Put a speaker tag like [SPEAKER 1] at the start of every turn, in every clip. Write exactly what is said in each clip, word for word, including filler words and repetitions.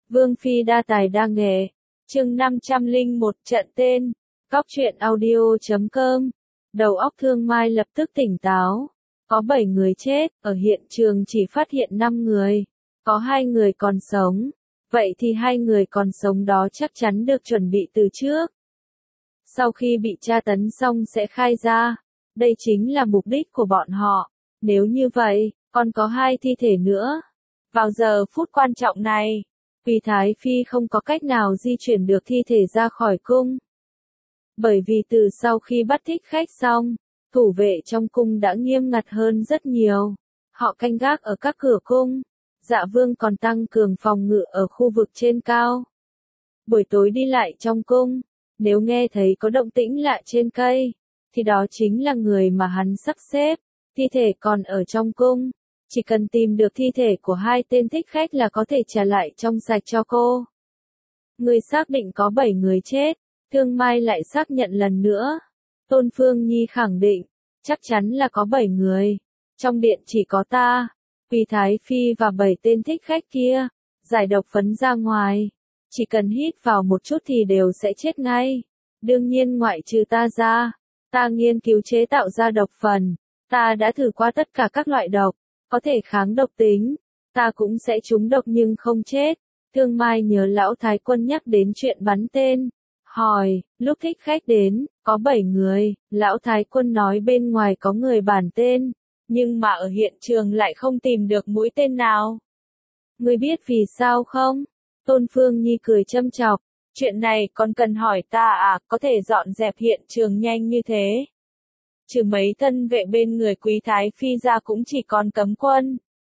[SPEAKER 1] Vương Phi đa tài đa nghệ. Chương năm trăm lẻ một trận tên. Cóc truyện audio chấm com. Đầu óc Thương Mai lập tức tỉnh táo. Có bảy người chết, ở hiện trường chỉ phát hiện năm người. Có hai người còn sống. Vậy thì hai người còn sống đó chắc chắn được chuẩn bị từ trước. Sau khi bị tra tấn xong sẽ khai ra. Đây chính là mục đích của bọn họ. Nếu như vậy, còn có hai thi thể nữa. Vào giờ phút quan trọng này, Quý Thái Phi không có cách nào di chuyển được thi thể ra khỏi cung. Bởi vì từ sau khi bắt thích khách xong, thủ vệ trong cung đã nghiêm ngặt hơn rất nhiều. Họ canh gác ở các cửa cung. Dạ Vương còn tăng cường phòng ngự ở khu vực trên cao. Buổi tối đi lại trong cung, nếu nghe thấy có động tĩnh lạ trên cây, thì đó chính là người mà hắn sắp xếp. Thi thể còn ở trong cung. Chỉ cần tìm được thi thể của hai tên thích khách là có thể trả lại trong sạch cho cô. Người xác định có bảy người chết. Thương Mai lại xác nhận lần nữa. Tôn Phương Nhi khẳng định, chắc chắn là có bảy người. Trong điện chỉ có ta, Quý Thái Phi và bảy tên thích khách kia. Giải độc phấn ra ngoài. Chỉ cần hít vào một chút thì đều sẽ chết ngay. Đương nhiên ngoại trừ ta ra. Ta nghiên cứu chế tạo ra độc phần. Ta đã thử qua tất cả các loại độc. Có thể kháng độc tính. Ta cũng sẽ trúng độc nhưng không chết. Thương Mai nhớ lão thái quân nhắc đến chuyện bắn tên. Hỏi, lúc thích khách đến, có bảy người. Lão thái quân nói bên ngoài có người bản tên. Nhưng mà ở hiện trường lại không tìm được mũi tên nào. Ngươi biết vì sao không? Tôn Phương Nhi cười châm chọc. Chuyện này còn cần hỏi ta à, có thể dọn dẹp hiện trường nhanh như thế. Trừ mấy thân vệ bên người Quý Thái Phi ra cũng chỉ còn cấm quân.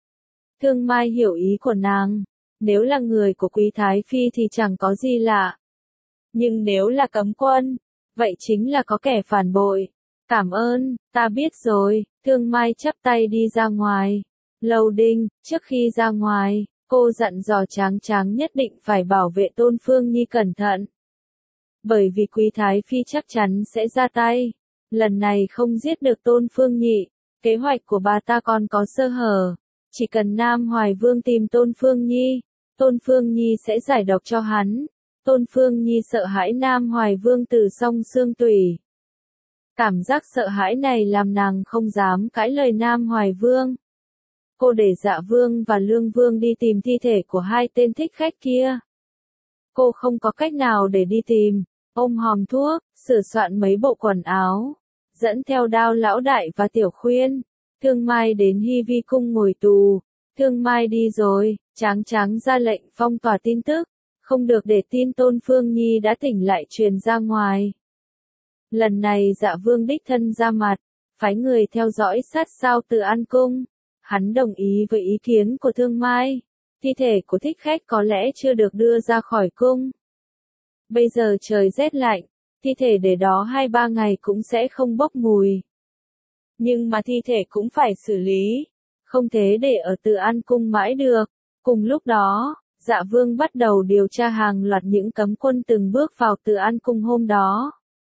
[SPEAKER 1] Thương Mai hiểu ý của nàng. Nếu là người của Quý Thái Phi thì chẳng có gì lạ. Nhưng nếu là cấm quân, vậy chính là có kẻ phản bội. Cảm ơn, ta biết rồi. Thương Mai chắp tay đi ra ngoài. Lầu Đinh, trước khi ra ngoài, cô dặn dò Tráng Tráng nhất định phải bảo vệ Tôn Phương Nhi cẩn thận. Bởi vì Quý Thái Phi chắc chắn sẽ ra tay. Lần này không giết được Tôn Phương Nhị, kế hoạch của bà ta còn có sơ hở. Chỉ cần Nam Hoài Vương tìm Tôn Phương Nhi, Tôn Phương Nhi sẽ giải độc cho hắn. Tôn Phương Nhi sợ hãi Nam Hoài Vương từ song xương tủy. Cảm giác sợ hãi này làm nàng không dám cãi lời Nam Hoài Vương. Cô để Dạ Vương và Lương Vương đi tìm thi thể của hai tên thích khách kia. Cô không có cách nào để đi tìm. Ôm hòm thuốc, sửa soạn mấy bộ quần áo, dẫn theo Đao Lão Đại và Tiểu Khuyên. Thương Mai đến Hy Vi cung ngồi tù. Thương Mai đi rồi, Tráng Tráng ra lệnh phong tỏa tin tức, không được để tin Tôn Phương Nhi đã tỉnh lại truyền ra ngoài. Lần này Dạ Vương đích thân ra mặt, phái người theo dõi sát sao Từ An cung. Hắn đồng ý với ý kiến của Thương Mai. Thi thể của thích khách có lẽ chưa được đưa ra khỏi cung. Bây giờ trời rét lạnh, thi thể để đó hai ba ngày cũng sẽ không bốc mùi. Nhưng mà thi thể cũng phải xử lý, không thể để ở Từ An cung mãi được. Cùng lúc đó, Dạ Vương bắt đầu điều tra hàng loạt những cấm quân từng bước vào Từ An cung hôm đó.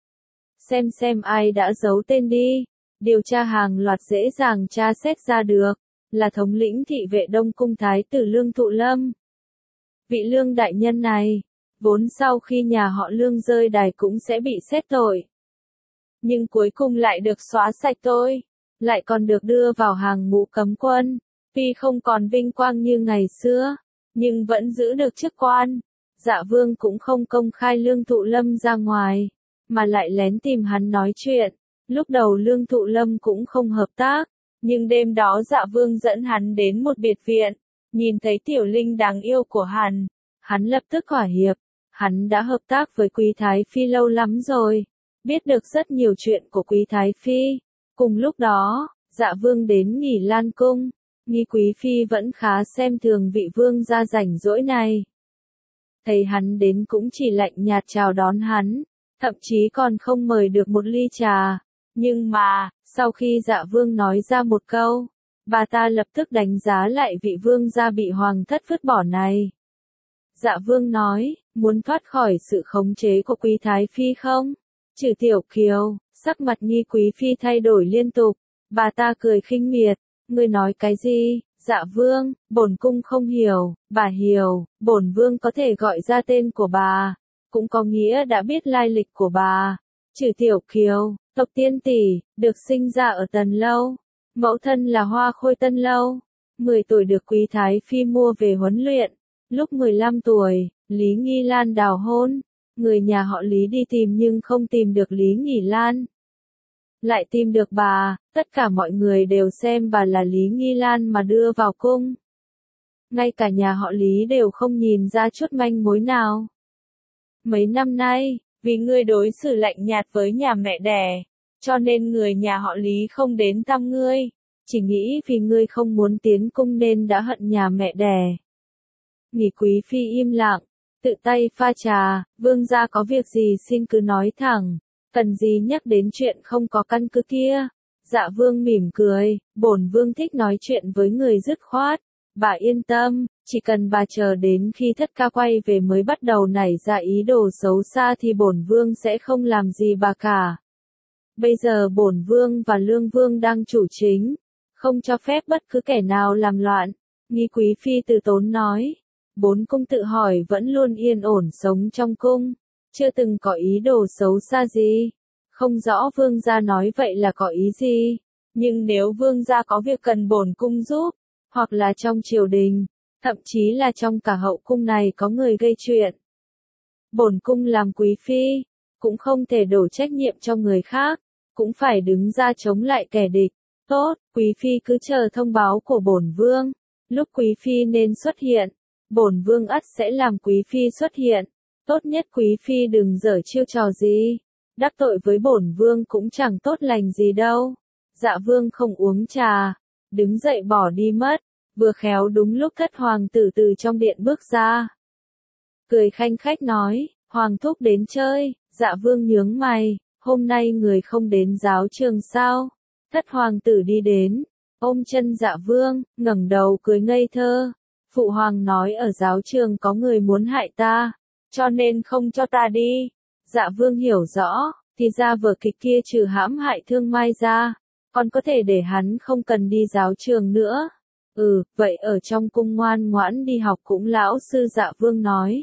[SPEAKER 1] Xem xem ai đã giấu tên đi, điều tra hàng loạt dễ dàng tra xét ra được, là thống lĩnh thị vệ Đông cung Thái tử Lương Thụ Lâm. Vị Lương đại nhân này, vốn sau khi nhà họ Lương rơi đài cũng sẽ bị xét tội. Nhưng cuối cùng lại được xóa sạch tội, lại còn được đưa vào hàng ngũ cấm quân. Tuy không còn vinh quang như ngày xưa, nhưng vẫn giữ được chức quan. Dạ Vương cũng không công khai Lương Thụ Lâm ra ngoài, mà lại lén tìm hắn nói chuyện. Lúc đầu Lương Thụ Lâm cũng không hợp tác, nhưng đêm đó Dạ Vương dẫn hắn đến một biệt viện, nhìn thấy tiểu linh đáng yêu của hắn, hắn lập tức thỏa hiệp. Hắn đã hợp tác với Quý Thái Phi lâu lắm rồi, biết được rất nhiều chuyện của Quý Thái Phi. Cùng lúc đó, Dạ Vương đến Nghỉ Lan cung, Nghi Quý Phi vẫn khá xem thường vị vương gia rảnh rỗi này. Thấy hắn đến cũng chỉ lạnh nhạt chào đón hắn, thậm chí còn không mời được một ly trà. Nhưng mà, sau khi Dạ Vương nói ra một câu, bà ta lập tức đánh giá lại vị vương gia bị hoàng thất vứt bỏ này. Dạ Vương nói, muốn thoát khỏi sự khống chế của Quý Thái Phi không? Trừ Tiểu Kiều, sắc mặt Nghi Quý Phi thay đổi liên tục. Bà ta cười khinh miệt, ngươi nói cái gì? Dạ vương, bổn cung không hiểu, bà hiểu, bổn vương có thể gọi ra tên của bà, cũng có nghĩa đã biết lai lịch của bà. Trừ Tiểu Kiều, tộc Tiên tỷ, được sinh ra ở Tần Lâu, mẫu thân là Hoa Khôi Tân Lâu, mười tuổi được Quý Thái Phi mua về huấn luyện, lúc mười lăm tuổi, Lý Nghi Lan đào hôn, người nhà họ Lý đi tìm nhưng không tìm được Lý Nghi Lan. Lại tìm được bà, tất cả mọi người đều xem bà là Lý Nghi Lan mà đưa vào cung. Ngay cả nhà họ Lý đều không nhìn ra chút manh mối nào. Mấy năm nay, vì ngươi đối xử lạnh nhạt với nhà mẹ đẻ, cho nên người nhà họ Lý không đến thăm ngươi, chỉ nghĩ vì ngươi không muốn tiến cung nên đã hận nhà mẹ đẻ. Nghỉ Quý Phi im lặng, tự tay pha trà, vương gia có việc gì xin cứ nói thẳng, cần gì nhắc đến chuyện không có căn cứ kia. Dạ vương mỉm cười, bổn vương thích nói chuyện với người dứt khoát, bà yên tâm, chỉ cần bà chờ đến khi thất ca quay về mới bắt đầu nảy ra ý đồ xấu xa thì bổn vương sẽ không làm gì bà cả. Bây giờ bổn vương và lương vương đang chủ chính, không cho phép bất cứ kẻ nào làm loạn. Nghi Quý Phi từ tốn nói, bốn cung tự hỏi vẫn luôn yên ổn sống trong cung, chưa từng có ý đồ xấu xa gì. Không rõ vương gia nói vậy là có ý gì, nhưng nếu vương gia có việc cần bổn cung giúp, hoặc là trong triều đình, thậm chí là trong cả hậu cung này có người gây chuyện, bổn cung làm quý phi, cũng không thể đổ trách nhiệm cho người khác, cũng phải đứng ra chống lại kẻ địch. Tốt, quý phi cứ chờ thông báo của bổn vương, lúc quý phi nên xuất hiện, bổn vương ắt sẽ làm quý phi xuất hiện. Tốt nhất quý phi đừng giở chiêu trò gì, đắc tội với bổn vương cũng chẳng tốt lành gì đâu. Dạ vương không uống trà, đứng dậy bỏ đi mất, vừa khéo đúng lúc thất hoàng tử từ trong điện bước ra. Cười khanh khách nói, hoàng thúc đến chơi. Dạ vương nhướng mày, hôm nay người không đến giáo trường sao? Thất hoàng tử đi đến, ôm chân dạ vương, ngẩng đầu cười ngây thơ. Phụ hoàng nói ở giáo trường có người muốn hại ta, cho nên không cho ta đi. Dạ vương hiểu rõ, thì ra vở kịch kia trừ hãm hại Thương Mai ra, còn có thể để hắn không cần đi giáo trường nữa. Ừ, vậy ở trong cung ngoan ngoãn đi học cũng lão sư. Dạ vương nói.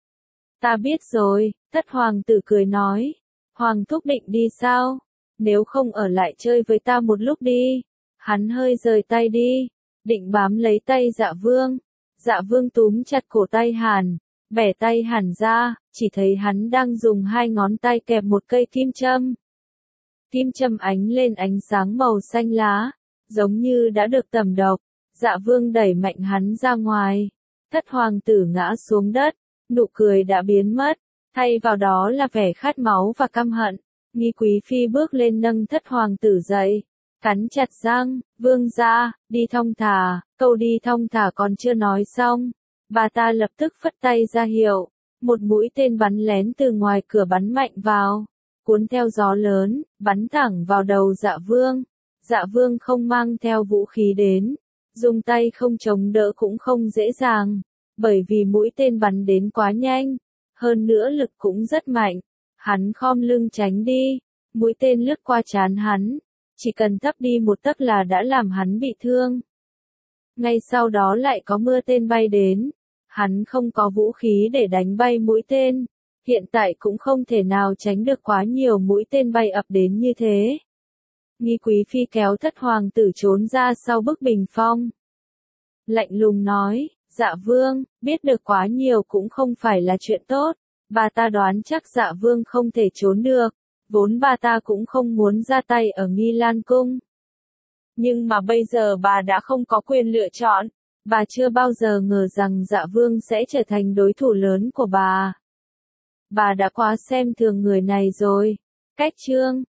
[SPEAKER 1] Ta biết rồi, thất hoàng tử cười nói. Hoàng thúc định đi sao? Nếu không ở lại chơi với ta một lúc đi. Hắn hơi rời tay đi, định bám lấy tay dạ vương. Dạ vương túm chặt cổ tay Hàn, bẻ tay Hàn ra, chỉ thấy hắn đang dùng hai ngón tay kẹp một cây kim châm. Kim châm ánh lên ánh sáng màu xanh lá, giống như đã được tẩm độc. Dạ vương đẩy mạnh hắn ra ngoài. Thất hoàng tử ngã xuống đất, nụ cười đã biến mất, thay vào đó là vẻ khát máu và căm hận. Nghi Quý Phi bước lên nâng thất hoàng tử dậy, cắn chặt răng, vương gia, đi thong thả. Câu đi thong thả còn chưa nói xong, bà ta lập tức phất tay ra hiệu, một mũi tên bắn lén từ ngoài cửa bắn mạnh vào, cuốn theo gió lớn, bắn thẳng vào đầu dạ vương. Dạ vương không mang theo vũ khí đến, dùng tay không chống đỡ cũng không dễ dàng, bởi vì mũi tên bắn đến quá nhanh, hơn nữa lực cũng rất mạnh. Hắn khom lưng tránh đi, mũi tên lướt qua trán hắn, chỉ cần thấp đi một tấc là đã làm hắn bị thương. Ngay sau đó lại có mưa tên bay đến, hắn không có vũ khí để đánh bay mũi tên, hiện tại cũng không thể nào tránh được quá nhiều mũi tên bay ập đến như thế. Nghi Quý Phi kéo thất hoàng tử trốn ra sau bức bình phong. Lạnh lùng nói, dạ vương, biết được quá nhiều cũng không phải là chuyện tốt. Bà ta đoán chắc dạ vương không thể trốn được, vốn bà ta cũng không muốn ra tay ở Nghi Lan Cung. Nhưng mà bây giờ bà đã không có quyền lựa chọn, bà chưa bao giờ ngờ rằng dạ vương sẽ trở thành đối thủ lớn của bà. Bà đã quá xem thường người này rồi. Cách chương